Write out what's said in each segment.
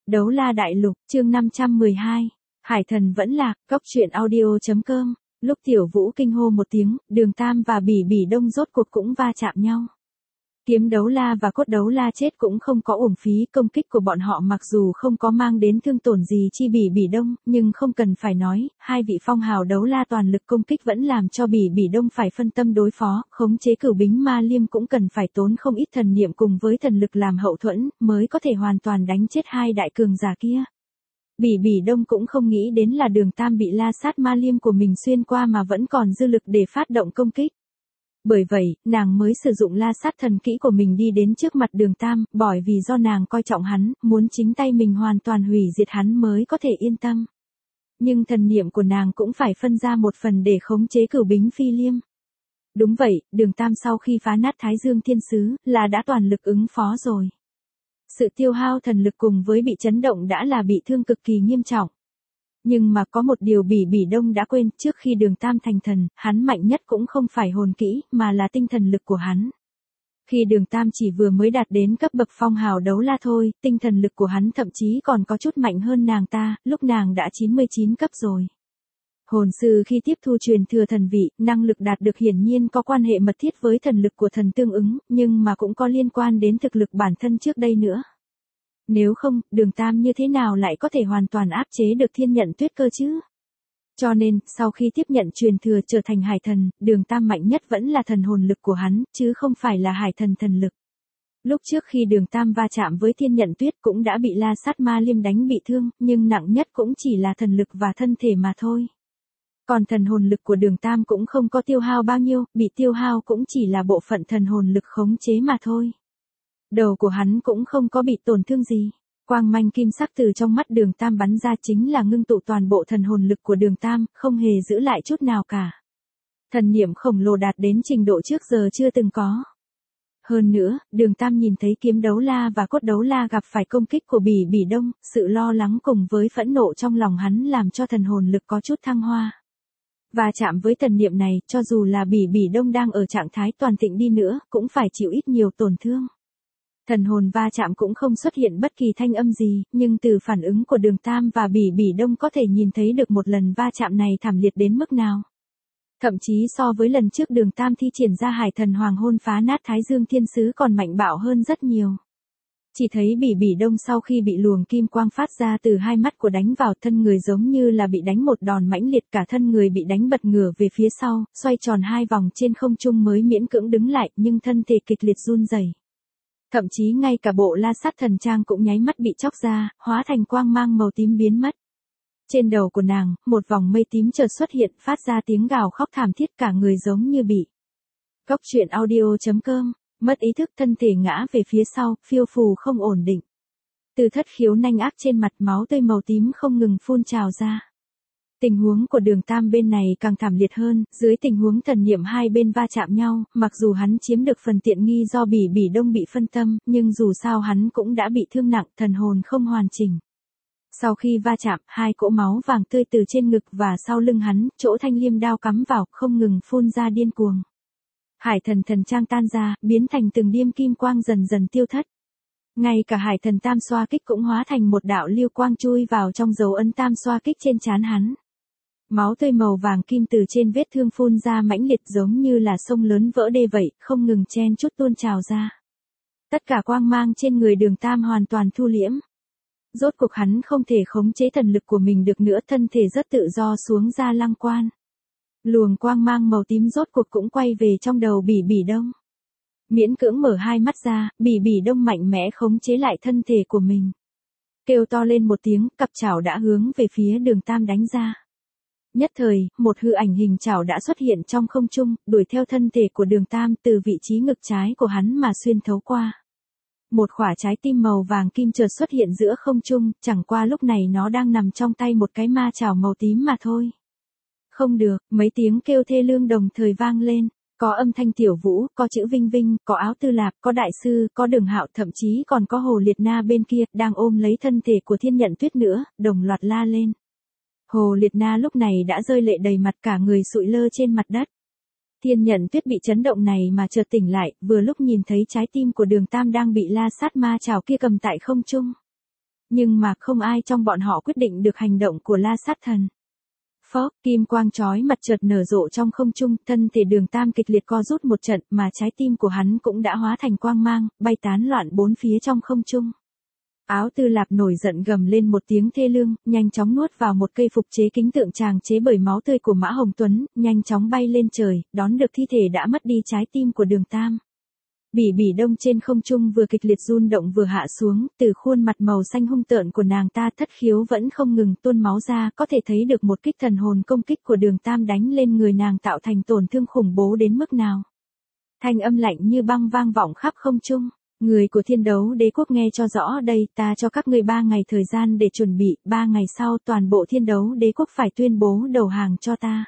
Đấu La Đại Lục, chương 512. Hải thần vẫn lạc, góc truyện audio.com. Lúc Tiểu Vũ kinh hô một tiếng, Đường Tam và Bỉ Bỉ Đông rốt cuộc cũng va chạm nhau. Kiếm Đấu La và Cốt Đấu La chết cũng không có uổng phí, công kích của bọn họ mặc dù không có mang đến thương tổn gì chi Bỉ Bỉ Đông, nhưng không cần phải nói, hai vị phong hào Đấu La toàn lực công kích vẫn làm cho Bỉ Bỉ Đông phải phân tâm đối phó, khống chế Cửu Bính Ma Liêm cũng cần phải tốn không ít thần niệm cùng với thần lực làm hậu thuẫn, mới có thể hoàn toàn đánh chết hai đại cường giả kia. Bỉ Bỉ Đông cũng không nghĩ đến là Đường Tam bị la sát ma liêm của mình xuyên qua mà vẫn còn dư lực để phát động công kích. Bởi vậy, nàng mới sử dụng la sát thần kỹ của mình đi đến trước mặt Đường Tam, bởi vì do nàng coi trọng hắn, muốn chính tay mình hoàn toàn hủy diệt hắn mới có thể yên tâm. Nhưng thần niệm của nàng cũng phải phân ra một phần để khống chế Cửu Bính Phi Liêm. Đúng vậy, Đường Tam sau khi phá nát Thái Dương Thiên Sứ, là đã toàn lực ứng phó rồi. Sự tiêu hao thần lực cùng với bị chấn động đã là bị thương cực kỳ nghiêm trọng. Nhưng mà có một điều Bỉ Bỉ Đông đã quên, trước khi Đường Tam thành thần, hắn mạnh nhất cũng không phải hồn kỹ, mà là tinh thần lực của hắn. Khi Đường Tam chỉ vừa mới đạt đến cấp bậc phong hào Đấu La thôi, tinh thần lực của hắn thậm chí còn có chút mạnh hơn nàng ta, lúc nàng đã 99 cấp rồi. Hồn sư khi tiếp thu truyền thừa thần vị, năng lực đạt được hiển nhiên có quan hệ mật thiết với thần lực của thần tương ứng, nhưng mà cũng có liên quan đến thực lực bản thân trước đây nữa. Nếu không, Đường Tam như thế nào lại có thể hoàn toàn áp chế được Thiên Nhận Tuyết cơ chứ? Cho nên, sau khi tiếp nhận truyền thừa trở thành hải thần, Đường Tam mạnh nhất vẫn là thần hồn lực của hắn, chứ không phải là hải thần thần lực. Lúc trước khi Đường Tam va chạm với Thiên Nhận Tuyết cũng đã bị la sát ma liêm đánh bị thương, nhưng nặng nhất cũng chỉ là thần lực và thân thể mà thôi. Còn thần hồn lực của Đường Tam cũng không có tiêu hao bao nhiêu, bị tiêu hao cũng chỉ là bộ phận thần hồn lực khống chế mà thôi. Đầu của hắn cũng không có bị tổn thương gì. Quang manh kim sắc từ trong mắt Đường Tam bắn ra chính là ngưng tụ toàn bộ thần hồn lực của Đường Tam, không hề giữ lại chút nào cả. Thần niệm khổng lồ đạt đến trình độ trước giờ chưa từng có. Hơn nữa, Đường Tam nhìn thấy Kiếm Đấu La và Cốt Đấu La gặp phải công kích của Bỉ Bỉ Đông, sự lo lắng cùng với phẫn nộ trong lòng hắn làm cho thần hồn lực có chút thăng hoa. Và chạm với thần niệm này, cho dù là Bỉ Bỉ Đông đang ở trạng thái toàn thịnh đi nữa, cũng phải chịu ít nhiều tổn thương. Thần hồn va chạm cũng không xuất hiện bất kỳ thanh âm gì, nhưng từ phản ứng của Đường Tam và Bỉ Bỉ Đông có thể nhìn thấy được một lần va chạm này thảm liệt đến mức nào. Thậm chí so với lần trước Đường Tam thi triển ra hải thần hoàng hôn phá nát Thái Dương Thiên Sứ còn mạnh bạo hơn rất nhiều. Chỉ thấy Bỉ Bỉ Đông sau khi bị luồng kim quang phát ra từ hai mắt của đánh vào thân người giống như là bị đánh một đòn mãnh liệt, cả thân người bị đánh bật ngửa về phía sau, xoay tròn hai vòng trên không trung mới miễn cưỡng đứng lại, nhưng thân thể kịch liệt run rẩy. Thậm chí ngay cả bộ la sát thần trang cũng nháy mắt bị chóc ra, hóa thành quang mang màu tím biến mất. Trên đầu của nàng, một vòng mây tím chợt xuất hiện, phát ra tiếng gào khóc thảm thiết, cả người giống như bị. Góc truyện audio.com, mất ý thức, thân thể ngã về phía sau, phiêu phù không ổn định. Từ thất khiếu nanh ác trên mặt, máu tươi màu tím không ngừng phun trào ra. Tình huống của Đường Tam bên này càng thảm liệt hơn, dưới tình huống thần niệm hai bên va chạm nhau, mặc dù hắn chiếm được phần tiện nghi do Bỉ Bỉ Đông bị phân tâm, nhưng dù sao hắn cũng đã bị thương nặng, thần hồn không hoàn chỉnh. Sau khi va chạm, hai cỗ máu vàng tươi từ trên ngực và sau lưng hắn, chỗ thanh liêm đao cắm vào, không ngừng phun ra điên cuồng. Hải thần thần trang tan ra, biến thành từng điêm kim quang dần dần tiêu thất. Ngay cả hải thần tam xoa kích cũng hóa thành một đạo lưu quang chui vào trong dấu ấn tam xoa kích trên trán hắn. Máu tươi màu vàng kim từ trên vết thương phun ra mãnh liệt giống như là sông lớn vỡ đê vậy, không ngừng chen chút tuôn trào ra. Tất cả quang mang trên người Đường Tam hoàn toàn thu liễm. Rốt cuộc hắn không thể khống chế thần lực của mình được nữa, thân thể rất tự do xuống ra lăng quan. Luồng quang mang màu tím rốt cuộc cũng quay về trong đầu Bỉ Bỉ Đông. Miễn cưỡng mở hai mắt ra, Bỉ Bỉ Đông mạnh mẽ khống chế lại thân thể của mình. Kêu to lên một tiếng, cặp chảo đã hướng về phía Đường Tam đánh ra. Nhất thời, một hư ảnh hình chảo đã xuất hiện trong không trung, đuổi theo thân thể của Đường Tam từ vị trí ngực trái của hắn mà xuyên thấu qua. Một quả trái tim màu vàng kim chợt xuất hiện giữa không trung, chẳng qua lúc này nó đang nằm trong tay một cái ma chảo màu tím mà thôi. Không được, mấy tiếng kêu thê lương đồng thời vang lên, có âm thanh Tiểu Vũ, có chữ Vinh Vinh, có Áo Tư Lạp, có Đại Sư, có Đường Hạo, thậm chí còn có Hồ Liệt Na bên kia, đang ôm lấy thân thể của Thiên Nhận Tuyết nữa, đồng loạt la lên. Hồ Liệt Na lúc này đã rơi lệ đầy mặt, cả người sụi lơ trên mặt đất. Thiên Nhận Tuyết bị chấn động này mà chợt tỉnh lại, vừa lúc nhìn thấy trái tim của Đường Tam đang bị la sát ma chảo kia cầm tại không trung. Nhưng mà không ai trong bọn họ quyết định được hành động của La Sát Thần. Phốc, kim quang chói mặt chợt nở rộ trong không trung, thân thể Đường Tam kịch liệt co rút một trận, mà trái tim của hắn cũng đã hóa thành quang mang, bay tán loạn bốn phía trong không trung. Áo Tư Lạp nổi giận gầm lên một tiếng thê lương, nhanh chóng nuốt vào một cây phục chế kính tượng tràng chế bởi máu tươi của Mã Hồng Tuấn, nhanh chóng bay lên trời, đón được thi thể đã mất đi trái tim của Đường Tam. Bỉ Bỉ Đông trên không trung vừa kịch liệt run động vừa hạ xuống, từ khuôn mặt màu xanh hung tợn của nàng ta thất khiếu vẫn không ngừng tuôn máu ra, có thể thấy được một kích thần hồn công kích của Đường Tam đánh lên người nàng tạo thành tổn thương khủng bố đến mức nào. Thanh âm lạnh như băng vang vọng khắp không trung. Người của Thiên Đấu Đế Quốc nghe cho rõ đây, ta cho các ngươi 3 ngày thời gian để chuẩn bị, 3 ngày sau toàn bộ Thiên Đấu Đế Quốc phải tuyên bố đầu hàng cho ta.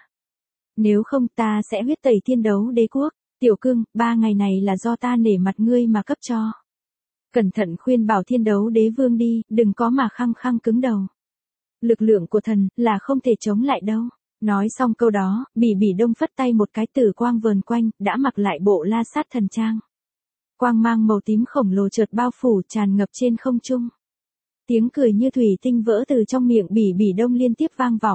Nếu không ta sẽ huyết tẩy Thiên Đấu Đế Quốc. Tiểu Cương, 3 ngày này là do ta nể mặt ngươi mà cấp cho. Cẩn thận khuyên bảo Thiên Đấu Đế Vương đi, đừng có mà khăng khăng cứng đầu. Lực lượng của thần là không thể chống lại đâu. Nói xong câu đó, Bỉ Bỉ Đông phất tay một cái tử quang vờn quanh, đã mặc lại bộ La Sát Thần trang. Quang mang màu tím khổng lồ chợt bao phủ tràn ngập trên không trung. Tiếng cười như thủy tinh vỡ từ trong miệng Bỉ Bỉ Đông liên tiếp vang vọng.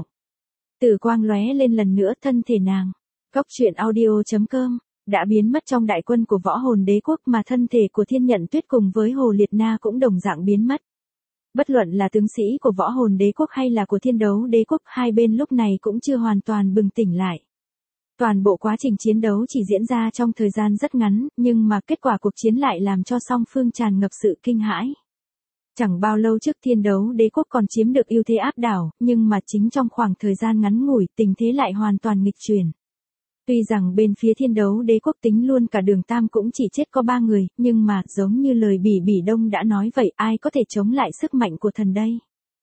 Tử quang lóe lên lần nữa thân thể nàng. Cốc truyện audio.com đã biến mất trong đại quân của Võ Hồn Đế Quốc mà thân thể của Thiên Nhận Tuyết cùng với Hồ Liệt Na cũng đồng dạng biến mất. Bất luận là tướng sĩ của Võ Hồn Đế Quốc hay là của Thiên Đấu Đế Quốc, hai bên lúc này cũng chưa hoàn toàn bừng tỉnh lại. Toàn bộ quá trình chiến đấu chỉ diễn ra trong thời gian rất ngắn, nhưng mà kết quả cuộc chiến lại làm cho song phương tràn ngập sự kinh hãi. Chẳng bao lâu trước Thiên Đấu Đế Quốc còn chiếm được ưu thế áp đảo, nhưng mà chính trong khoảng thời gian ngắn ngủi, tình thế lại hoàn toàn nghịch chuyển. Tuy rằng bên phía Thiên Đấu Đế Quốc tính luôn cả Đường Tam cũng chỉ chết có 3 người, nhưng mà giống như lời Bỉ Bỉ Đông đã nói vậy, ai có thể chống lại sức mạnh của thần đây?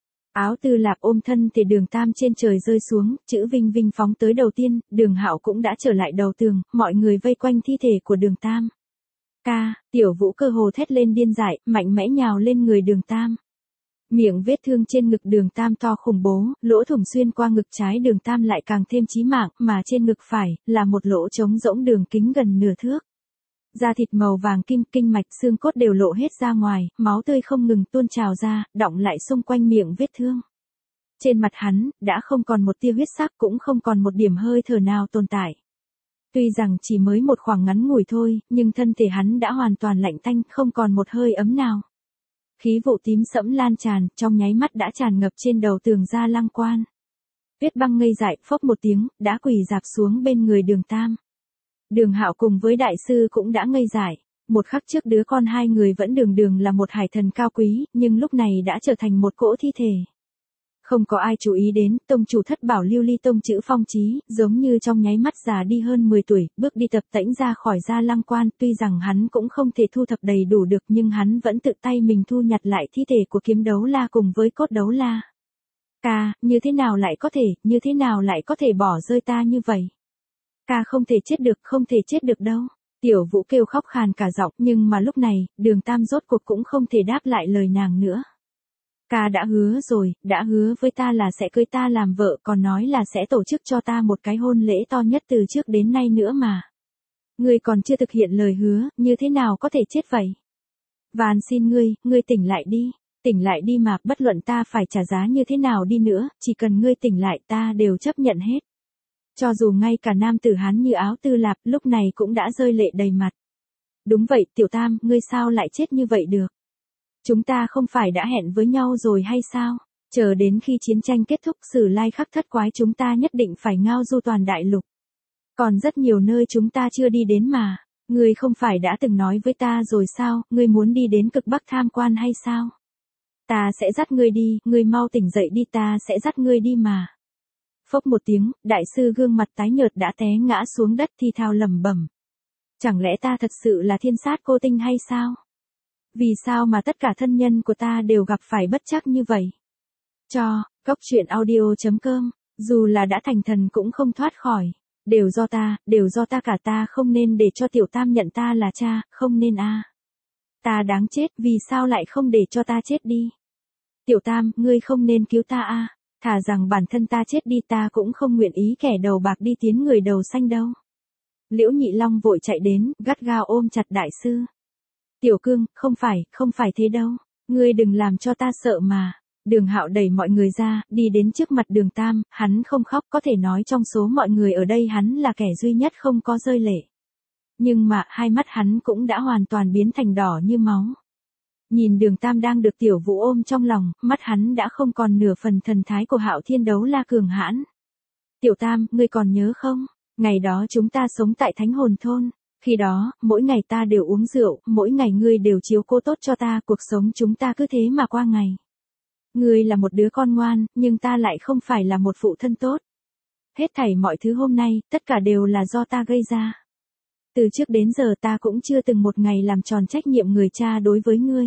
Áo Tư Lạp ôm thân thể Đường Tam trên trời rơi xuống, chữ Vinh Vinh phóng tới đầu tiên, Đường Hạo cũng đã trở lại đầu tường, mọi người vây quanh thi thể của Đường Tam. Tiểu Vũ cơ hồ thét lên điên dại, mạnh mẽ nhào lên người Đường Tam. Miệng vết thương trên ngực Đường Tam to khủng bố, lỗ thủng xuyên qua ngực trái Đường Tam lại càng thêm chí mạng, mà trên ngực phải là một lỗ trống rỗng đường kính gần nửa thước. Da thịt màu vàng kim, kinh mạch xương cốt đều lộ hết ra ngoài, máu tươi không ngừng tuôn trào ra, đọng lại xung quanh miệng vết thương. Trên mặt hắn, đã không còn một tia huyết sắc cũng không còn một điểm hơi thở nào tồn tại. Tuy rằng chỉ mới một khoảng ngắn ngủi thôi, nhưng thân thể hắn đã hoàn toàn lạnh tanh, không còn một hơi ấm nào. Khí vụ tím sẫm lan tràn, trong nháy mắt đã tràn ngập trên đầu tường Gia Lăng Quan. Tuyết Băng ngây dại, phốc một tiếng, đã quỳ rạp xuống bên người Đường Tam. Đường Hạo cùng với đại sư cũng đã ngây dại. Một khắc trước đứa con hai người vẫn đường là một hải thần cao quý, nhưng lúc này đã trở thành một cỗ thi thể. Không có ai chú ý đến, tông chủ Thất Bảo Lưu Ly Tông chữ Phong Chí, giống như trong nháy mắt già đi hơn 10 tuổi, bước đi tập tễnh ra khỏi Gia Lăng Quan, tuy rằng hắn cũng không thể thu thập đầy đủ được nhưng hắn vẫn tự tay mình thu nhặt lại thi thể của Kiếm Đấu La cùng với Cốt Đấu La. Như thế nào lại có thể bỏ rơi ta như vậy? Không thể chết được đâu. Tiểu Vũ kêu khóc khàn cả giọng, nhưng mà lúc này, Đường Tam rốt cuộc cũng không thể đáp lại lời nàng nữa. Đã hứa rồi, đã hứa với ta là sẽ cưới ta làm vợ, còn nói là sẽ tổ chức cho ta một cái hôn lễ to nhất từ trước đến nay nữa mà. Ngươi còn chưa thực hiện lời hứa, như thế nào có thể chết vậy? Van xin ngươi tỉnh lại đi mà, bất luận ta phải trả giá như thế nào đi nữa, chỉ cần ngươi tỉnh lại ta đều chấp nhận hết. Cho dù ngay cả nam tử Hán như Áo Tư Lạp lúc này cũng đã rơi lệ đầy mặt. Đúng vậy, Tiểu Tam, ngươi sao lại chết như vậy được? Chúng ta không phải đã hẹn với nhau rồi hay sao? Chờ đến khi chiến tranh kết thúc Sử Lai Khắc Thất Quái chúng ta nhất định phải ngao du toàn đại lục. Còn rất nhiều nơi chúng ta chưa đi đến mà. Ngươi không phải đã từng nói với ta rồi sao, ngươi muốn đi đến Cực Bắc tham quan hay sao? Ta sẽ dắt ngươi đi, ngươi mau tỉnh dậy đi, ta sẽ dắt ngươi đi mà. Phốc một tiếng, đại sư gương mặt tái nhợt đã té ngã xuống đất thì thào lẩm bẩm. Chẳng lẽ ta thật sự là thiên sát cô tinh hay sao? Vì sao mà tất cả thân nhân của ta đều gặp phải bất trắc như vậy? Cốc truyện audio.com, dù là đã thành thần cũng không thoát khỏi. Đều do ta cả, ta không nên để cho Tiểu Tam nhận ta là cha, không nên Ta đáng chết, vì sao lại không để cho ta chết đi? Tiểu Tam, ngươi không nên cứu ta thà rằng bản thân ta chết đi ta cũng không nguyện ý kẻ đầu bạc đi tiến người đầu xanh đâu. Liễu Nhị Long vội chạy đến, gắt gao ôm chặt đại sư. Tiểu Cương, không phải thế đâu. Ngươi đừng làm cho ta sợ mà. Đường Hạo đẩy mọi người ra, đi đến trước mặt Đường Tam, hắn không khóc, có thể nói trong số mọi người ở đây hắn là kẻ duy nhất không có rơi lệ. Nhưng mà, hai mắt hắn cũng đã hoàn toàn biến thành đỏ như máu. Nhìn Đường Tam đang được Tiểu Vũ ôm trong lòng, mắt hắn đã không còn nửa phần thần thái của Hạo Thiên Đấu La cường hãn. Tiểu Tam, ngươi còn nhớ không? Ngày đó chúng ta sống tại Thánh Hồn Thôn. Khi đó, mỗi ngày ta đều uống rượu, mỗi ngày ngươi đều chiếu cố tốt cho ta, cuộc sống chúng ta cứ thế mà qua ngày. Ngươi là một đứa con ngoan, nhưng ta lại không phải là một phụ thân tốt. Hết thảy mọi thứ hôm nay, tất cả đều là do ta gây ra. Từ trước đến giờ ta cũng chưa từng một ngày làm tròn trách nhiệm người cha đối với ngươi.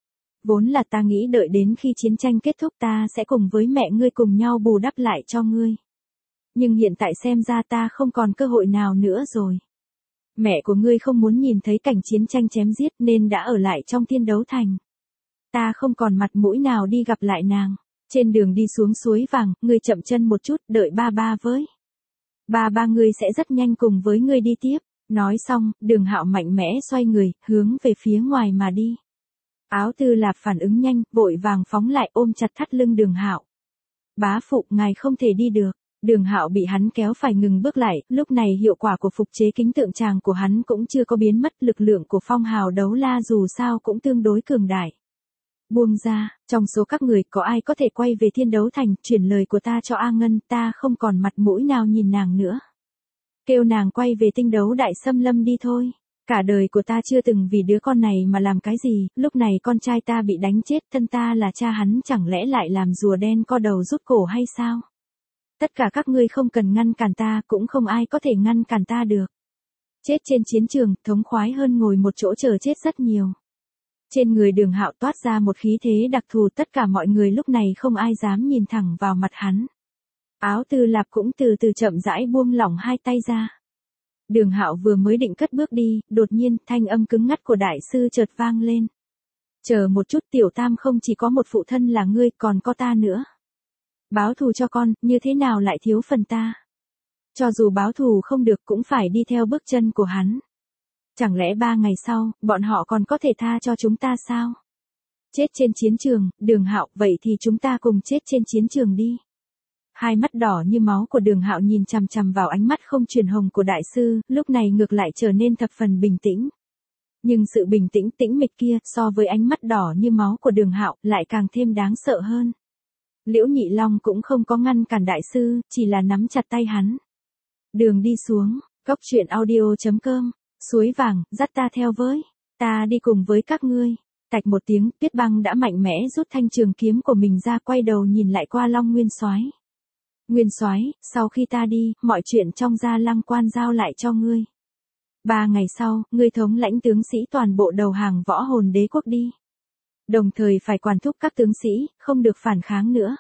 Vốn là ta nghĩ đợi đến khi chiến tranh kết thúc ta sẽ cùng với mẹ ngươi cùng nhau bù đắp lại cho ngươi. Nhưng hiện tại xem ra ta không còn cơ hội nào nữa rồi. Mẹ của ngươi không muốn nhìn thấy cảnh chiến tranh chém giết nên đã ở lại trong Thiên Đấu Thành. Ta không còn mặt mũi nào đi gặp lại nàng. Trên đường đi xuống suối vàng, ngươi chậm chân một chút, đợi ba ba với. Ba ba ngươi sẽ rất nhanh cùng với ngươi đi tiếp. Nói xong, Đường Hạo mạnh mẽ xoay người, hướng về phía ngoài mà đi. Áo Tư Lạp phản ứng nhanh, vội vàng phóng lại ôm chặt thắt lưng Đường Hạo. Bá phụ, ngài không thể đi được. Đường Hạo bị hắn kéo phải ngừng bước lại, lúc này hiệu quả của phục chế kính tượng tràng của hắn cũng chưa có biến mất, lực lượng của Phong Hào Đấu La dù sao cũng tương đối cường đại. Buông ra, trong số các người có ai có thể quay về Thiên Đấu Thành, chuyển lời của ta cho A Ngân, ta không còn mặt mũi nào nhìn nàng nữa. Kêu nàng quay về Tinh Đấu Đại Xâm Lâm đi thôi. Cả đời của ta chưa từng vì đứa con này mà làm cái gì, lúc này con trai ta bị đánh chết, thân ta là cha hắn chẳng lẽ lại làm rùa đen co đầu rút cổ hay sao? Tất cả các ngươi không cần ngăn cản ta, cũng không ai có thể ngăn cản ta được. Chết trên chiến trường, thống khoái hơn ngồi một chỗ chờ chết rất nhiều. Trên người Đường Hạo toát ra một khí thế đặc thù, tất cả mọi người lúc này không ai dám nhìn thẳng vào mặt hắn. Áo Tư Lạp cũng từ từ chậm rãi buông lỏng hai tay ra. Đường Hạo vừa mới định cất bước đi, đột nhiên thanh âm cứng ngắt của đại sư chợt vang lên. Chờ một chút, Tiểu Tam, không chỉ có một phụ thân là ngươi, còn có ta nữa. Báo thù cho con, như thế nào lại thiếu phần ta? Cho dù báo thù không được cũng phải đi theo bước chân của hắn. Chẳng lẽ 3 ngày sau, bọn họ còn có thể tha cho chúng ta sao? Chết trên chiến trường, Đường Hạo, vậy thì chúng ta cùng chết trên chiến trường đi. Hai mắt đỏ như máu của Đường Hạo nhìn chằm chằm vào ánh mắt không truyền hồng của đại sư, lúc này ngược lại trở nên thập phần bình tĩnh. Nhưng sự bình tĩnh tĩnh mịch kia, so với ánh mắt đỏ như máu của Đường Hạo, lại càng thêm đáng sợ hơn. Liễu Nhị Long cũng không có ngăn cản đại sư, chỉ là nắm chặt tay hắn. Đường đi xuống, coctruyện.audio.com, suối vàng, dắt ta theo với, ta đi cùng với các ngươi. Tạch một tiếng, Tuyết Băng đã mạnh mẽ rút thanh trường kiếm của mình ra, quay đầu nhìn lại qua Long Nguyên Soái. Nguyên Soái, sau khi ta đi, mọi chuyện trong Gia Lăng Quan giao lại cho ngươi. 3 ngày sau, ngươi thống lãnh tướng sĩ toàn bộ đầu hàng Võ Hồn Đế quốc đi. Đồng thời phải quản thúc các tướng sĩ, không được phản kháng nữa.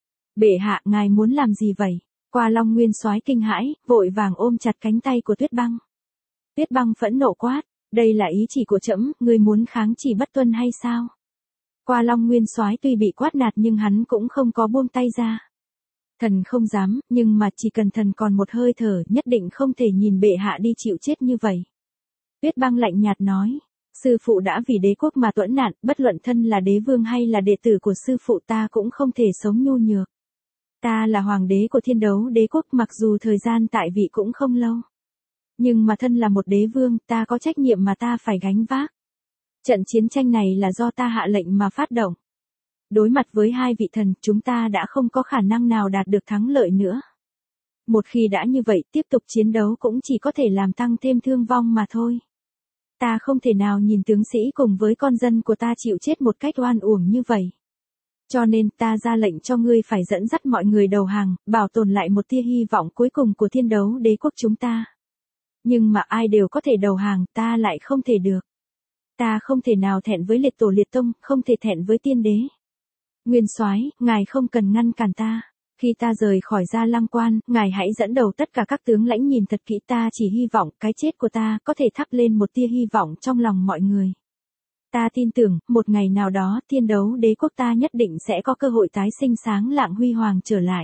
Bệ hạ, ngài muốn làm gì vậy? Qua Long Nguyên Soái kinh hãi, vội vàng ôm chặt cánh tay của Tuyết Băng. Tuyết Băng phẫn nộ quát, đây là ý chỉ của trẫm, ngươi muốn kháng chỉ bất tuân hay sao? Qua Long Nguyên Soái tuy bị quát nạt nhưng hắn cũng không có buông tay ra. Thần không dám, nhưng mà chỉ cần thần còn một hơi thở, nhất định không thể nhìn bệ hạ đi chịu chết như vậy. Tuyết Băng lạnh nhạt nói, sư phụ đã vì đế quốc mà tuẫn nạn, bất luận thân là đế vương hay là đệ tử của sư phụ ta cũng không thể sống nhu nhược. Ta là hoàng đế của Thiên Đấu Đế quốc, mặc dù thời gian tại vị cũng không lâu. Nhưng mà thân là một đế vương, ta có trách nhiệm mà ta phải gánh vác. Trận chiến tranh này là do ta hạ lệnh mà phát động. Đối mặt với hai vị thần, chúng ta đã không có khả năng nào đạt được thắng lợi nữa. Một khi đã như vậy, tiếp tục chiến đấu cũng chỉ có thể làm tăng thêm thương vong mà thôi. Ta không thể nào nhìn tướng sĩ cùng với con dân của ta chịu chết một cách oan uổng như vậy. Cho nên ta ra lệnh cho ngươi phải dẫn dắt mọi người đầu hàng, bảo tồn lại một tia hy vọng cuối cùng của Thiên Đấu Đế quốc chúng ta. Nhưng mà ai đều có thể đầu hàng, ta lại không thể được. Ta không thể nào thẹn với liệt tổ liệt tông, không thể thẹn với tiên đế. Nguyên Soái, ngài không cần ngăn cản ta. Khi ta rời khỏi Gia Lăng Quan, ngài hãy dẫn đầu tất cả các tướng lãnh nhìn thật kỹ, ta chỉ hy vọng cái chết của ta có thể thắp lên một tia hy vọng trong lòng mọi người. Ta tin tưởng, một ngày nào đó, Thiên Đấu Đế quốc ta nhất định sẽ có cơ hội tái sinh sáng lạng huy hoàng trở lại.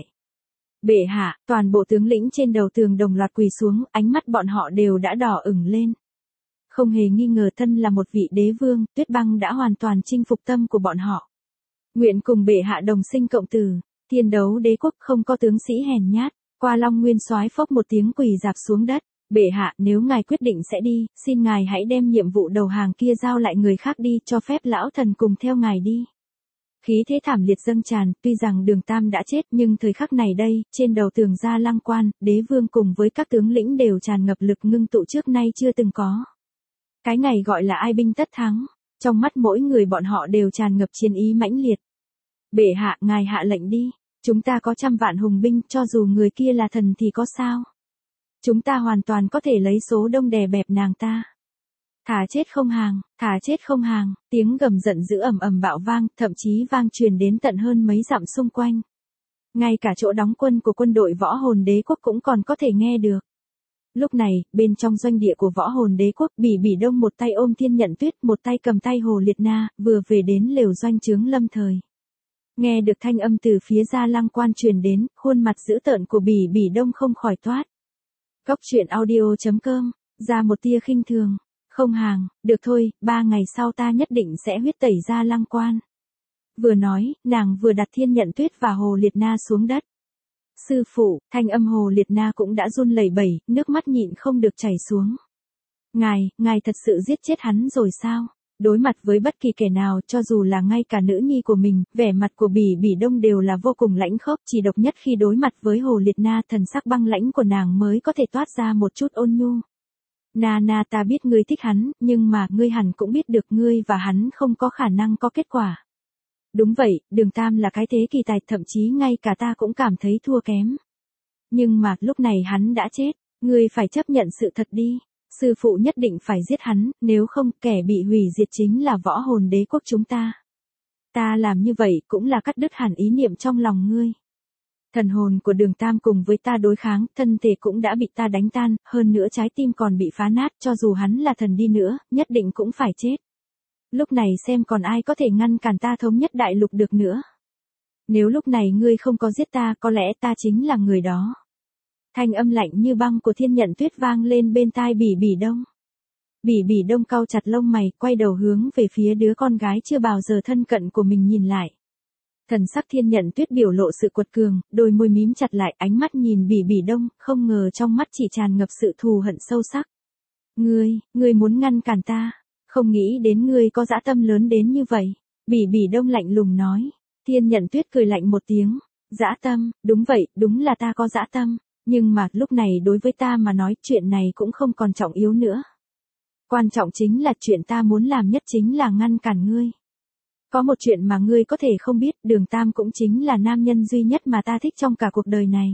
Bệ hạ, toàn bộ tướng lĩnh trên đầu tường đồng loạt quỳ xuống, ánh mắt bọn họ đều đã đỏ ửng lên. Không hề nghi ngờ thân là một vị đế vương, Tuyết Băng đã hoàn toàn chinh phục tâm của bọn họ. Nguyện cùng bệ hạ đồng sinh cộng tử, thiên đấu đế quốc không có tướng sĩ hèn nhát. Qua Long Nguyên Soái phốc một tiếng quỳ rạp xuống đất. Bệ hạ, nếu ngài quyết định sẽ đi, xin ngài hãy đem nhiệm vụ đầu hàng kia giao lại người khác đi, cho phép lão thần cùng theo ngài đi. Khí thế thảm liệt dâng tràn, tuy rằng Đường Tam đã chết nhưng thời khắc này đây, trên đầu tường Gia Lăng Quan, đế vương cùng với các tướng lĩnh đều tràn ngập lực ngưng tụ trước nay chưa từng có. Cái ngày gọi là ai binh tất thắng, trong mắt mỗi người bọn họ đều tràn ngập chiến ý mãnh liệt. Bệ hạ, ngài hạ lệnh đi, chúng ta có 100 vạn hùng binh, cho dù người kia là thần thì có sao? Chúng ta hoàn toàn có thể lấy số đông đè bẹp nàng ta. Thả chết không hàng, thả chết không hàng, tiếng gầm giận dữ ầm ầm bạo vang, thậm chí vang truyền đến tận hơn mấy dặm xung quanh. Ngay cả chỗ đóng quân của quân đội Võ Hồn Đế quốc cũng còn có thể nghe được. Lúc này, bên trong doanh địa của Võ Hồn Đế quốc, Bỉ Bỉ Đông một tay ôm Thiên Nhận Tuyết, một tay cầm tay Hồ Liệt Na, vừa về đến lều doanh trướng Lâm Thời. Nghe được thanh âm từ phía Gia Lăng Quan truyền đến, khuôn mặt dữ tợn của Bỉ Bỉ Đông không khỏi toát. Góc truyện audio.com, ra một tia khinh thường. Không hàng, được thôi, 3 ngày sau ta nhất định sẽ huyết tẩy Gia Lăng Quan. Vừa nói, nàng vừa đặt Thiên Nhận Tuyết và Hồ Liệt Na xuống đất. Sư phụ, thanh âm Hồ Liệt Na cũng đã run lẩy bẩy, nước mắt nhịn không được chảy xuống. Ngài thật sự giết chết hắn rồi sao? Đối mặt với bất kỳ kẻ nào, cho dù là ngay cả nữ nhi của mình, vẻ mặt của Bỉ Bỉ Đông đều là vô cùng lãnh khốc, chỉ độc nhất khi đối mặt với Hồ Liệt Na, thần sắc băng lãnh của nàng mới có thể toát ra một chút ôn nhu. Na ta biết ngươi thích hắn, nhưng mà ngươi hẳn cũng biết được ngươi và hắn không có khả năng có kết quả. Đúng vậy, Đường Tam là cái thế kỳ tài, thậm chí ngay cả ta cũng cảm thấy thua kém. Nhưng mà lúc này hắn đã chết, ngươi phải chấp nhận sự thật đi. Sư phụ nhất định phải giết hắn, nếu không kẻ bị hủy diệt chính là Võ Hồn Đế quốc chúng ta. Ta làm như vậy cũng là cắt đứt hẳn ý niệm trong lòng ngươi. Thần hồn của Đường Tam cùng với ta đối kháng, thân thể cũng đã bị ta đánh tan, hơn nữa trái tim còn bị phá nát, cho dù hắn là thần đi nữa, nhất định cũng phải chết. Lúc này xem còn ai có thể ngăn cản ta thống nhất đại lục được nữa. Nếu lúc này ngươi không có giết ta, có lẽ ta chính là người đó. Thanh âm lạnh như băng của Thiên Nhận Tuyết vang lên bên tai Bỉ Bỉ Đông. Bỉ Bỉ Đông cau chặt lông mày, quay đầu hướng về phía đứa con gái chưa bao giờ thân cận của mình nhìn lại. Thần sắc Thiên Nhận Tuyết biểu lộ sự quật cường, đôi môi mím chặt lại, ánh mắt nhìn Bỉ Bỉ Đông, không ngờ trong mắt chỉ tràn ngập sự thù hận sâu sắc. Ngươi muốn ngăn cản ta, không nghĩ đến ngươi có dã tâm lớn đến như vậy. Bỉ Bỉ Đông lạnh lùng nói. Thiên Nhận Tuyết cười lạnh một tiếng. Dã tâm, đúng vậy, đúng là ta có dã tâm. Nhưng mà lúc này đối với ta mà nói chuyện này cũng không còn trọng yếu nữa. Quan trọng chính là chuyện ta muốn làm nhất chính là ngăn cản ngươi. Có một chuyện mà ngươi có thể không biết, Đường Tam cũng chính là nam nhân duy nhất mà ta thích trong cả cuộc đời này.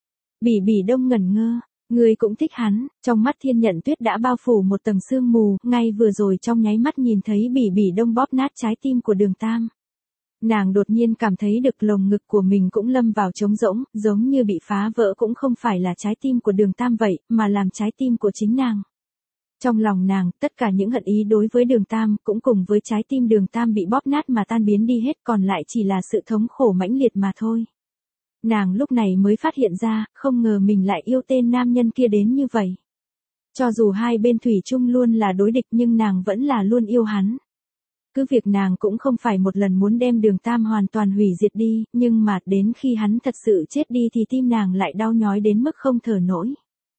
Bỉ Bỉ Đông ngẩn ngơ, ngươi cũng thích hắn, trong mắt Thiên Nhận Tuyết đã bao phủ một tầng sương mù, ngay vừa rồi trong nháy mắt nhìn thấy Bỉ Bỉ Đông bóp nát trái tim của Đường Tam. Nàng đột nhiên cảm thấy được lồng ngực của mình cũng lâm vào trống rỗng, giống như bị phá vỡ, cũng không phải là trái tim của Đường Tam vậy, mà làm trái tim của chính nàng. Trong lòng nàng, tất cả những hận ý đối với Đường Tam, cũng cùng với trái tim Đường Tam bị bóp nát mà tan biến đi hết, còn lại chỉ là sự thống khổ mãnh liệt mà thôi. Nàng lúc này mới phát hiện ra, không ngờ mình lại yêu tên nam nhân kia đến như vậy. Cho dù hai bên thủy chung luôn là đối địch nhưng nàng vẫn là luôn yêu hắn. Cứ việc nàng cũng không phải một lần muốn đem Đường Tam hoàn toàn hủy diệt đi, nhưng mà đến khi hắn thật sự chết đi thì tim nàng lại đau nhói đến mức không thở nổi.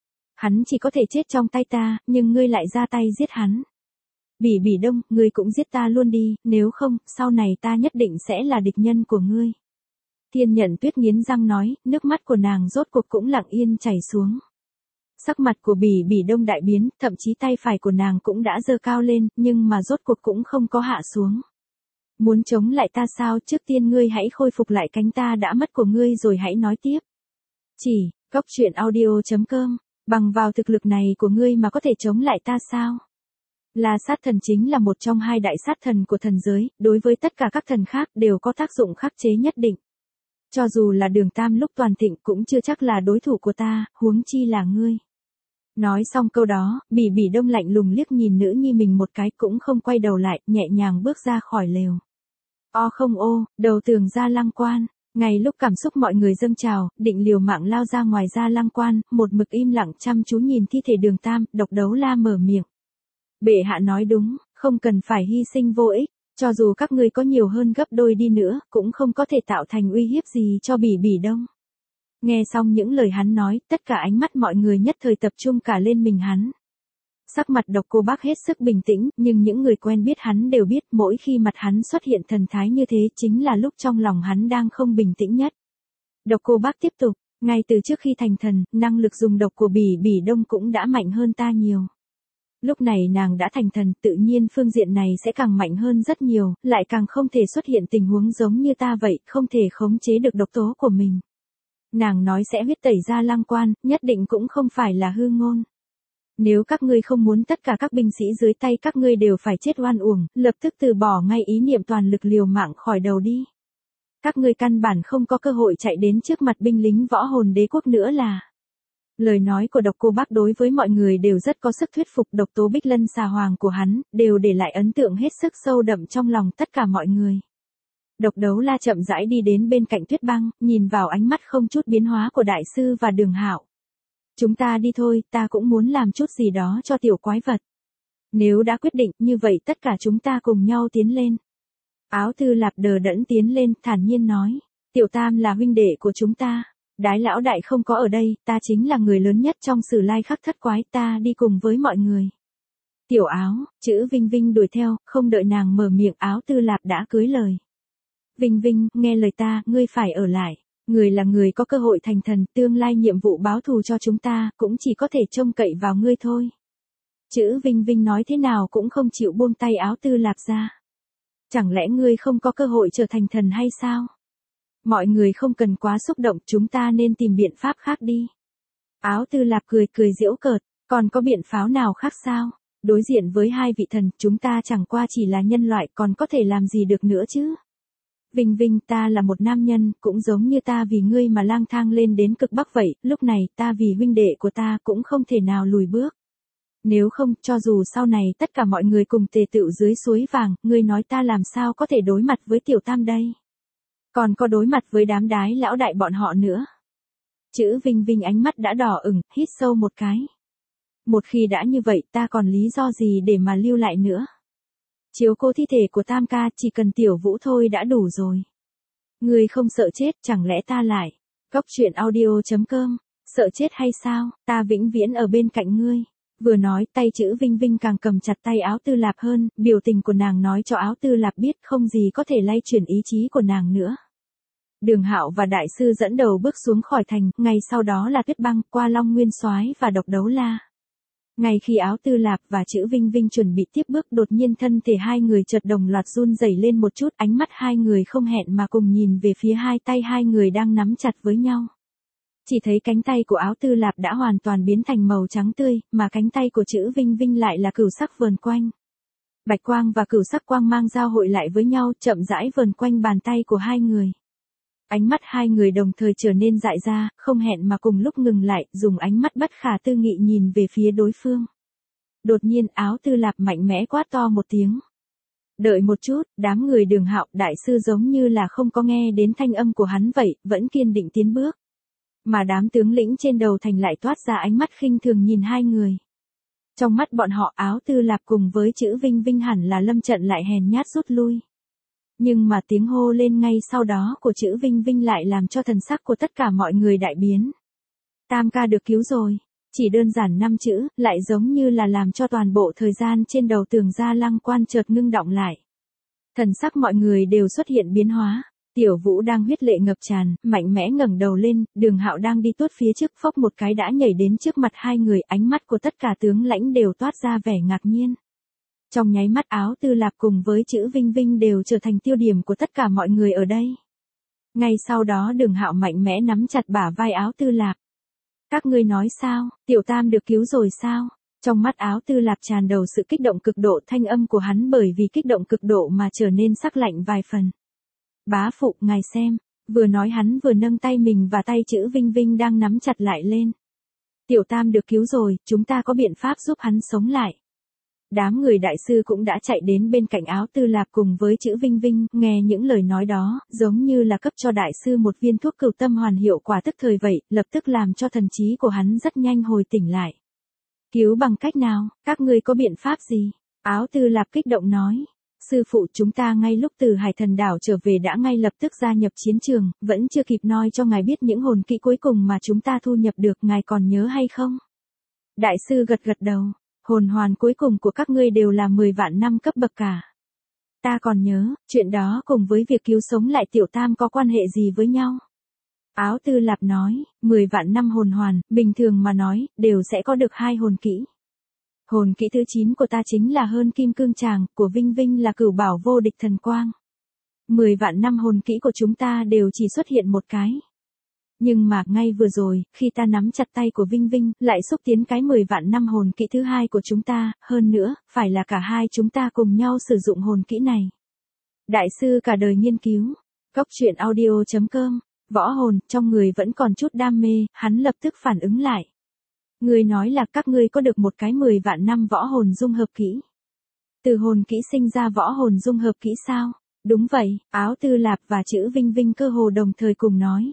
Hắn chỉ có thể chết trong tay ta, nhưng ngươi lại ra tay giết hắn. Bỉ Bỉ Đông, ngươi cũng giết ta luôn đi, nếu không, sau này ta nhất định sẽ là địch nhân của ngươi. Thiên Nhận Tuyết nghiến răng nói, nước mắt của nàng rốt cuộc cũng lặng yên chảy xuống. Sắc mặt của Bỉ Bỉ Đông đại biến, thậm chí tay phải của nàng cũng đã giơ cao lên, nhưng mà rốt cuộc cũng không có hạ xuống. Muốn chống lại ta sao, trước tiên ngươi hãy khôi phục lại cánh ta đã mất của ngươi rồi hãy nói tiếp. Chỉ, góc truyện audio.com, bằng vào thực lực này của ngươi mà có thể chống lại ta sao? La Sát Thần chính là một trong hai đại sát thần của thần giới, đối với tất cả các thần khác đều có tác dụng khắc chế nhất định. Cho dù là Đường Tam lúc toàn thịnh cũng chưa chắc là đối thủ của ta, huống chi là ngươi. Nói xong câu đó, Bỉ Bỉ Đông lạnh lùng liếc nhìn nữ nhi mình một cái cũng không quay đầu lại, nhẹ nhàng bước ra khỏi lều. Đầu tường Gia Lăng Quan, ngay lúc cảm xúc mọi người dâng trào, định liều mạng lao ra ngoài Gia Lăng Quan, một mực im lặng chăm chú nhìn thi thể Đường Tam, Độc Đấu La mở miệng. Bệ hạ nói đúng, không cần phải hy sinh vô ích, cho dù các ngươi có nhiều hơn gấp đôi đi nữa, cũng không có thể tạo thành uy hiếp gì cho Bỉ Bỉ Đông. Nghe xong những lời hắn nói, tất cả ánh mắt mọi người nhất thời tập trung cả lên mình hắn. Sắc mặt Độc Cô Bác hết sức bình tĩnh, nhưng những người quen biết hắn đều biết mỗi khi mặt hắn xuất hiện thần thái như thế chính là lúc trong lòng hắn đang không bình tĩnh nhất. Độc Cô Bác tiếp tục, ngay từ trước khi thành thần, năng lực dùng độc của Bỉ Bỉ Đông cũng đã mạnh hơn ta nhiều. Lúc này nàng đã thành thần, tự nhiên phương diện này sẽ càng mạnh hơn rất nhiều, lại càng không thể xuất hiện tình huống giống như ta vậy, không thể khống chế được độc tố của mình. Nàng nói sẽ huyết tẩy ra Lăng Quan, nhất định cũng không phải là hư ngôn. Nếu các ngươi không muốn tất cả các binh sĩ dưới tay các ngươi đều phải chết oan uổng, lập tức từ bỏ ngay ý niệm toàn lực liều mạng khỏi đầu đi. Các ngươi căn bản không có cơ hội chạy đến trước mặt binh lính võ hồn đế quốc nữa là. Lời nói của Độc Cô Bác đối với mọi người đều rất có sức thuyết phục. Độc tố Bích Lân xà hoàng của hắn, đều để lại ấn tượng hết sức sâu đậm trong lòng tất cả mọi người. Độc Đấu La chậm rãi đi đến bên cạnh Tuyết Băng, nhìn vào ánh mắt không chút biến hóa của đại sư và Đường Hạo. Chúng ta đi thôi, ta cũng muốn làm chút gì đó cho tiểu quái vật. Nếu đã quyết định như vậy tất cả chúng ta cùng nhau tiến lên. Áo Tư Lạp đờ đẫn tiến lên, thản nhiên nói. Tiểu Tam là huynh đệ của chúng ta. Đái lão đại không có ở đây, ta chính là người lớn nhất trong Sử Lai Khắc Thất Quái, ta đi cùng với mọi người. Tiểu Áo, chữ Vinh Vinh đuổi theo, không đợi nàng mở miệng Áo Tư Lạp đã cưới lời. Vinh Vinh, nghe lời ta, ngươi phải ở lại. Ngươi là người có cơ hội thành thần, tương lai nhiệm vụ báo thù cho chúng ta, cũng chỉ có thể trông cậy vào ngươi thôi. Chữ Vinh Vinh nói thế nào cũng không chịu buông tay Áo Tư Lạp ra. Chẳng lẽ ngươi không có cơ hội trở thành thần hay sao? Mọi người không cần quá xúc động, chúng ta nên tìm biện pháp khác đi. Áo Tư Lạp cười cười giễu cợt, còn có biện pháp nào khác sao? Đối diện với hai vị thần, chúng ta chẳng qua chỉ là nhân loại, còn có thể làm gì được nữa chứ? Vinh Vinh, ta là một nam nhân, cũng giống như ta vì ngươi mà lang thang lên đến cực bắc vậy, lúc này ta vì huynh đệ của ta cũng không thể nào lùi bước. Nếu không, cho dù sau này tất cả mọi người cùng tề tựu dưới suối vàng, ngươi nói ta làm sao có thể đối mặt với Tiểu Tam đây? Còn có đối mặt với đám đái lão đại bọn họ nữa. Chữ Vinh Vinh ánh mắt đã đỏ ửng, hít sâu một cái. Một khi đã như vậy ta còn lý do gì để mà lưu lại nữa? Chiếu cô thi thể của Tam ca, chỉ cần Tiểu Vũ thôi đã đủ rồi. Ngươi không sợ chết, chẳng lẽ ta lại? Góc truyện audio.com, sợ chết hay sao, ta vĩnh viễn ở bên cạnh ngươi. Vừa nói tay chữ Vinh Vinh càng cầm chặt tay Áo Tư Lạp hơn, biểu tình của nàng nói cho Áo Tư Lạp biết không gì có thể lay chuyển ý chí của nàng nữa. Đường Hạo và đại sư dẫn đầu bước xuống khỏi thành, ngay sau đó là Tuyết Băng, qua Long Nguyên Soái và Độc Đấu La. Ngay khi Áo Tư Lạp và chữ Vinh Vinh chuẩn bị tiếp bước, đột nhiên thân thể hai người chợt đồng loạt run rẩy lên một chút, ánh mắt hai người không hẹn mà cùng nhìn về phía hai tay hai người đang nắm chặt với nhau. Chỉ thấy cánh tay của Áo Tư Lạp đã hoàn toàn biến thành màu trắng tươi, mà cánh tay của chữ Vinh Vinh lại là cửu sắc vờn quanh. Bạch quang và cửu sắc quang mang giao hội lại với nhau, chậm rãi vờn quanh bàn tay của hai người. Ánh mắt hai người đồng thời trở nên dại ra, không hẹn mà cùng lúc ngừng lại, dùng ánh mắt bất khả tư nghị nhìn về phía đối phương. Đột nhiên Áo Tư Lạp mạnh mẽ quát to một tiếng. Đợi một chút, đám người Đường Hạo, đại sư giống như là không có nghe đến thanh âm của hắn vậy, vẫn kiên định tiến bước. Mà đám tướng lĩnh trên đầu thành lại toát ra ánh mắt khinh thường nhìn hai người. Trong mắt bọn họ Áo Tư Lạp cùng với chữ Vinh Vinh hẳn là lâm trận lại hèn nhát rút lui. Nhưng mà tiếng hô lên ngay sau đó của chữ Vinh Vinh lại làm cho thần sắc của tất cả mọi người đại biến. Tam ca được cứu rồi. Chỉ đơn giản 5 chữ, lại giống như là làm cho toàn bộ thời gian trên đầu tường Gia Lăng Quan chợt ngưng đọng lại. Thần sắc mọi người đều xuất hiện biến hóa. Tiểu Vũ đang huyết lệ ngập tràn, mạnh mẽ ngẩng đầu lên, Đường Hạo đang đi tuốt phía trước phốc một cái đã nhảy đến trước mặt hai người, ánh mắt của tất cả tướng lãnh đều toát ra vẻ ngạc nhiên. Trong nháy mắt Áo Tư Lạp cùng với chữ Vinh Vinh đều trở thành tiêu điểm của tất cả mọi người ở đây. Ngay sau đó Đường Hạo mạnh mẽ nắm chặt bả vai Áo Tư Lạp. Các ngươi nói sao, Tiểu Tam được cứu rồi sao? Trong mắt Áo Tư Lạp tràn đầu sự kích động cực độ, thanh âm của hắn bởi vì kích động cực độ mà trở nên sắc lạnh vài phần. Bá phụ, ngài xem, vừa nói hắn vừa nâng tay mình và tay chữ Vinh Vinh đang nắm chặt lại lên. Tiểu Tam được cứu rồi, chúng ta có biện pháp giúp hắn sống lại. Đám người đại sư cũng đã chạy đến bên cạnh Áo Tư Lạp cùng với chữ Vinh Vinh, nghe những lời nói đó, giống như là cấp cho đại sư một viên thuốc cửu tâm hoàn hiệu quả tức thời vậy, lập tức làm cho thần trí của hắn rất nhanh hồi tỉnh lại. Cứu bằng cách nào, các ngươi có biện pháp gì? Áo Tư Lạp kích động nói. Sư phụ, chúng ta ngay lúc từ Hải Thần đảo trở về đã ngay lập tức gia nhập chiến trường, vẫn chưa kịp nói cho ngài biết những hồn kỹ cuối cùng mà chúng ta thu nhập được, ngài còn nhớ hay không? Đại sư gật gật đầu, hồn hoàn cuối cùng của các ngươi đều là 10 vạn năm cấp bậc cả. Ta còn nhớ, chuyện đó cùng với việc cứu sống lại Tiểu Tam có quan hệ gì với nhau? Áo Tư Lạp nói, 10 vạn năm hồn hoàn, bình thường mà nói, đều sẽ có được 2 hồn kỹ. Hồn kỹ thứ 9 của ta chính là hơn kim cương tràng, của Vinh Vinh là cửu bảo vô địch thần quang. 10 vạn năm hồn kỹ của chúng ta đều chỉ xuất hiện một cái. Nhưng mà, ngay vừa rồi, khi ta nắm chặt tay của Vinh Vinh, lại xúc tiến cái 10 vạn năm hồn kỹ thứ 2 của chúng ta, hơn nữa, phải là cả hai chúng ta cùng nhau sử dụng hồn kỹ này. Đại sư cả đời nghiên cứu. Cốc truyện audio.com. Võ hồn, trong người vẫn còn chút đam mê, hắn lập tức phản ứng lại. Ngươi nói là các ngươi có được một cái 10 vạn năm võ hồn dung hợp kỹ. Từ hồn kỹ sinh ra võ hồn dung hợp kỹ sao? Đúng vậy, Áo Tư Lạp và chữ Vinh Vinh cơ hồ đồng thời cùng nói.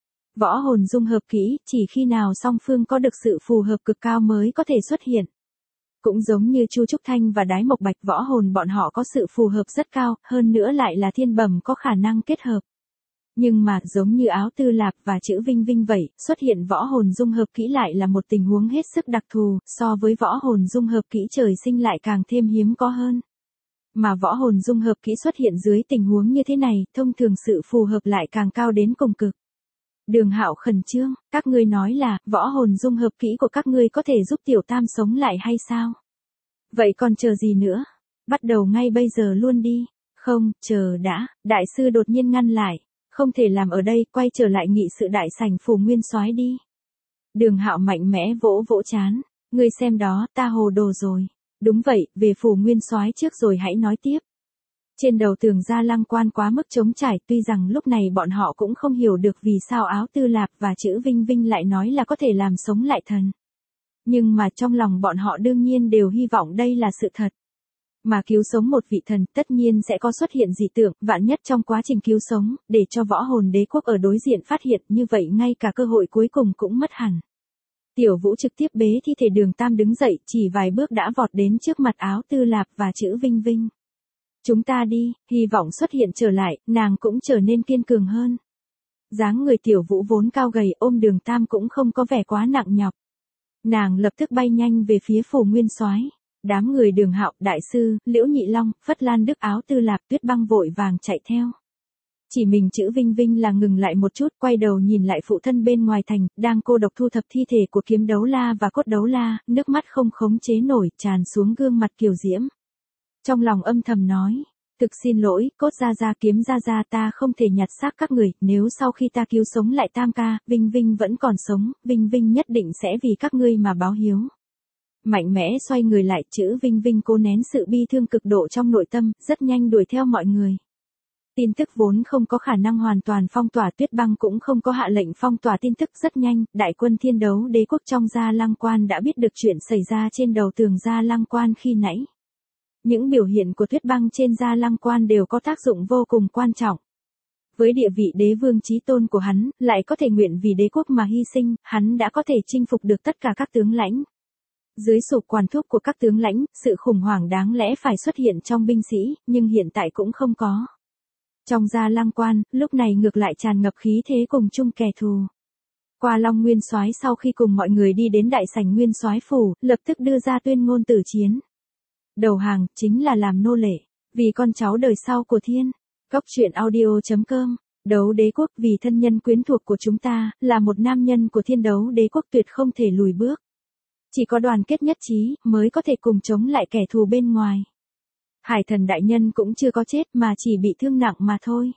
Võ hồn dung hợp kỹ, chỉ khi nào song phương có được sự phù hợp cực cao mới có thể xuất hiện. Cũng giống như Chu Trúc Thanh và Đái Mộc Bạch, võ hồn bọn họ có sự phù hợp rất cao, hơn nữa lại là thiên bẩm có khả năng kết hợp. Nhưng mà, giống như Áo Tư Lạp và chữ Vinh Vinh vậy, xuất hiện võ hồn dung hợp kỹ lại là một tình huống hết sức đặc thù, so với võ hồn dung hợp kỹ trời sinh lại càng thêm hiếm có hơn. Mà võ hồn dung hợp kỹ xuất hiện dưới tình huống như thế này, thông thường sự phù hợp lại càng cao đến cùng cực. Đường Hạo khẩn trương, các ngươi nói là, võ hồn dung hợp kỹ của các ngươi có thể giúp Tiểu Tam sống lại hay sao? Vậy còn chờ gì nữa? Bắt đầu ngay bây giờ luôn đi. Không, chờ đã, đại sư đột nhiên ngăn lại. Không thể làm ở đây, quay trở lại nghị sự đại sảnh Phủ Nguyên Soái đi. Đường Hạo mạnh mẽ vỗ vỗ trán. Ngươi xem đó, ta hồ đồ rồi. Đúng vậy, về Phủ Nguyên Soái trước rồi hãy nói tiếp. Trên đầu tường Gia Lăng Quan quá mức trống trải, tuy rằng lúc này bọn họ cũng không hiểu được vì sao Áo Tư Lạp và chữ Vinh Vinh lại nói là có thể làm sống lại thần. Nhưng mà trong lòng bọn họ đương nhiên đều hy vọng đây là sự thật. Mà cứu sống một vị thần tất nhiên sẽ có xuất hiện dị tượng, vạn nhất trong quá trình cứu sống, để cho võ hồn đế quốc ở đối diện phát hiện, như vậy ngay cả cơ hội cuối cùng cũng mất hẳn. Tiểu Vũ trực tiếp bế thi thể Đường Tam đứng dậy, chỉ vài bước đã vọt đến trước mặt Áo Tư Lạp và chữ Vinh Vinh. Chúng ta đi, hy vọng xuất hiện trở lại, nàng cũng trở nên kiên cường hơn. Dáng người Tiểu Vũ vốn cao gầy, ôm Đường Tam cũng không có vẻ quá nặng nhọc. Nàng lập tức bay nhanh về phía Phủ Nguyên Soái. Đám người Đường Hạo, đại sư, Liễu Nhị Long, Phất Lan Đức, Áo Tư Lạp, Tuyết Băng vội vàng chạy theo. Chỉ mình chữ Vinh Vinh là ngừng lại một chút, quay đầu nhìn lại phụ thân bên ngoài thành, đang cô độc thu thập thi thể của Kiếm Đấu La và Cốt Đấu La, nước mắt không khống chế nổi, tràn xuống gương mặt kiều diễm. Trong lòng âm thầm nói, thực xin lỗi, Cốt Gia Gia, Kiếm Gia Gia, ta không thể nhặt xác các người, nếu sau khi ta cứu sống lại Tam ca, Vinh Vinh vẫn còn sống, Vinh Vinh nhất định sẽ vì các ngươi mà báo hiếu. Mạnh mẽ xoay người lại, chữ Vinh Vinh cố nén sự bi thương cực độ trong nội tâm, rất nhanh đuổi theo mọi người. Tin tức vốn không có khả năng hoàn toàn phong tỏa, Tuyết Băng cũng không có hạ lệnh phong tỏa tin tức, rất nhanh, đại quân Thiên Đấu Đế quốc trong Gia Lăng Quan đã biết được chuyện xảy ra trên đầu tường Gia Lăng Quan khi nãy. Những biểu hiện của Tuyết Băng trên Gia Lăng Quan đều có tác dụng vô cùng quan trọng. Với địa vị đế vương chí tôn của hắn, lại có thể nguyện vì đế quốc mà hy sinh, hắn đã có thể chinh phục được tất cả các tướng lãnh. Dưới sự quản thúc của các tướng lãnh, sự khủng hoảng đáng lẽ phải xuất hiện trong binh sĩ, nhưng hiện tại cũng không có. Trong Gia Lăng Quan, lúc này ngược lại tràn ngập khí thế cùng chung kẻ thù. Qua Long Nguyên Soái sau khi cùng mọi người đi đến đại sảnh Nguyên Soái phủ, lập tức đưa ra tuyên ngôn tử chiến. Đầu hàng, chính là làm nô lệ, vì con cháu đời sau của thiên. Cốc truyện audio.com. Đấu Đế quốc, vì thân nhân quyến thuộc của chúng ta, là một nam nhân của Thiên Đấu Đế quốc tuyệt không thể lùi bước. Chỉ có đoàn kết nhất trí, mới có thể cùng chống lại kẻ thù bên ngoài. Hải Thần đại nhân cũng chưa có chết mà chỉ bị thương nặng mà thôi.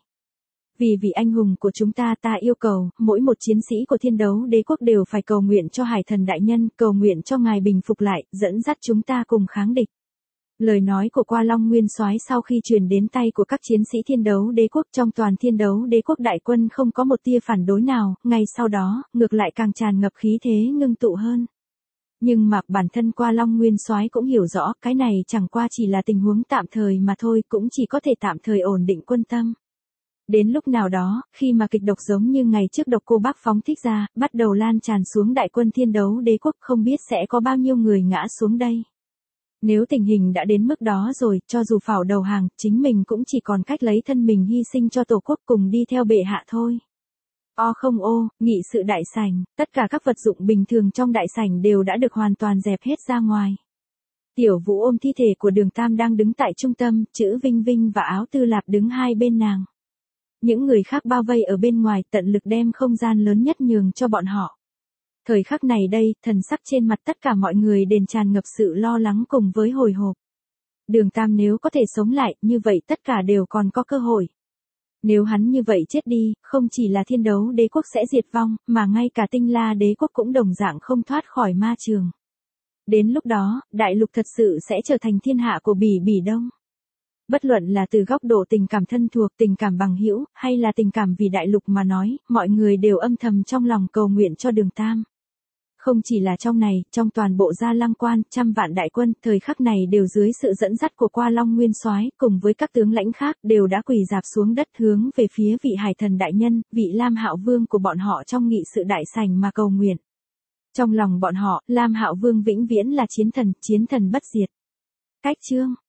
Vì anh hùng của chúng ta, ta yêu cầu, mỗi một chiến sĩ của Thiên Đấu Đế quốc đều phải cầu nguyện cho Hải Thần đại nhân, cầu nguyện cho ngài bình phục lại, dẫn dắt chúng ta cùng kháng địch. Lời nói của Qua Long Nguyên Soái sau khi truyền đến tay của các chiến sĩ Thiên Đấu Đế quốc, trong toàn Thiên Đấu Đế quốc đại quân không có một tia phản đối nào, ngay sau đó, ngược lại càng tràn ngập khí thế ngưng tụ hơn. Nhưng mà bản thân Qua Long Nguyên Soái cũng hiểu rõ, cái này chẳng qua chỉ là tình huống tạm thời mà thôi, cũng chỉ có thể tạm thời ổn định quân tâm. Đến lúc nào đó, khi mà kịch độc giống như ngày trước độc cô bác phóng thích ra, bắt đầu lan tràn xuống đại quân Thiên Đấu Đế quốc, không biết sẽ có bao nhiêu người ngã xuống đây. Nếu tình hình đã đến mức đó rồi, cho dù phảo đầu hàng, chính mình cũng chỉ còn cách lấy thân mình hy sinh cho tổ quốc cùng đi theo bệ hạ thôi. Không nghị sự đại sảnh, tất cả các vật dụng bình thường trong đại sảnh đều đã được hoàn toàn dẹp hết ra ngoài. Tiểu Vũ ôm thi thể của Đường Tam đang đứng tại trung tâm, chữ Vinh Vinh và Áo Tư Lạp đứng hai bên nàng. Những người khác bao vây ở bên ngoài, tận lực đem không gian lớn nhất nhường cho bọn họ. Thời khắc này đây, thần sắc trên mặt tất cả mọi người đều tràn ngập sự lo lắng cùng với hồi hộp. Đường Tam nếu có thể sống lại, như vậy tất cả đều còn có cơ hội. Nếu hắn như vậy chết đi, không chỉ là Thiên Đấu Đế quốc sẽ diệt vong, mà ngay cả Tinh La Đế quốc cũng đồng dạng không thoát khỏi ma trường. Đến lúc đó, đại lục thật sự sẽ trở thành thiên hạ của Bỉ Bỉ Đông. Bất luận là từ góc độ tình cảm thân thuộc, tình cảm bằng hữu, hay là tình cảm vì đại lục mà nói, mọi người đều âm thầm trong lòng cầu nguyện cho Đường Tam. Không chỉ là trong này, trong toàn bộ Gia Lăng Quan, trăm vạn đại quân, thời khắc này đều dưới sự dẫn dắt của Qua Long Nguyên Soái, cùng với các tướng lãnh khác, đều đã quỳ rạp xuống đất hướng về phía vị Hải Thần đại nhân, vị Lam Hạo Vương của bọn họ trong nghị sự đại sảnh mà cầu nguyện. Trong lòng bọn họ, Lam Hạo Vương vĩnh viễn là chiến thần bất diệt. Cách chương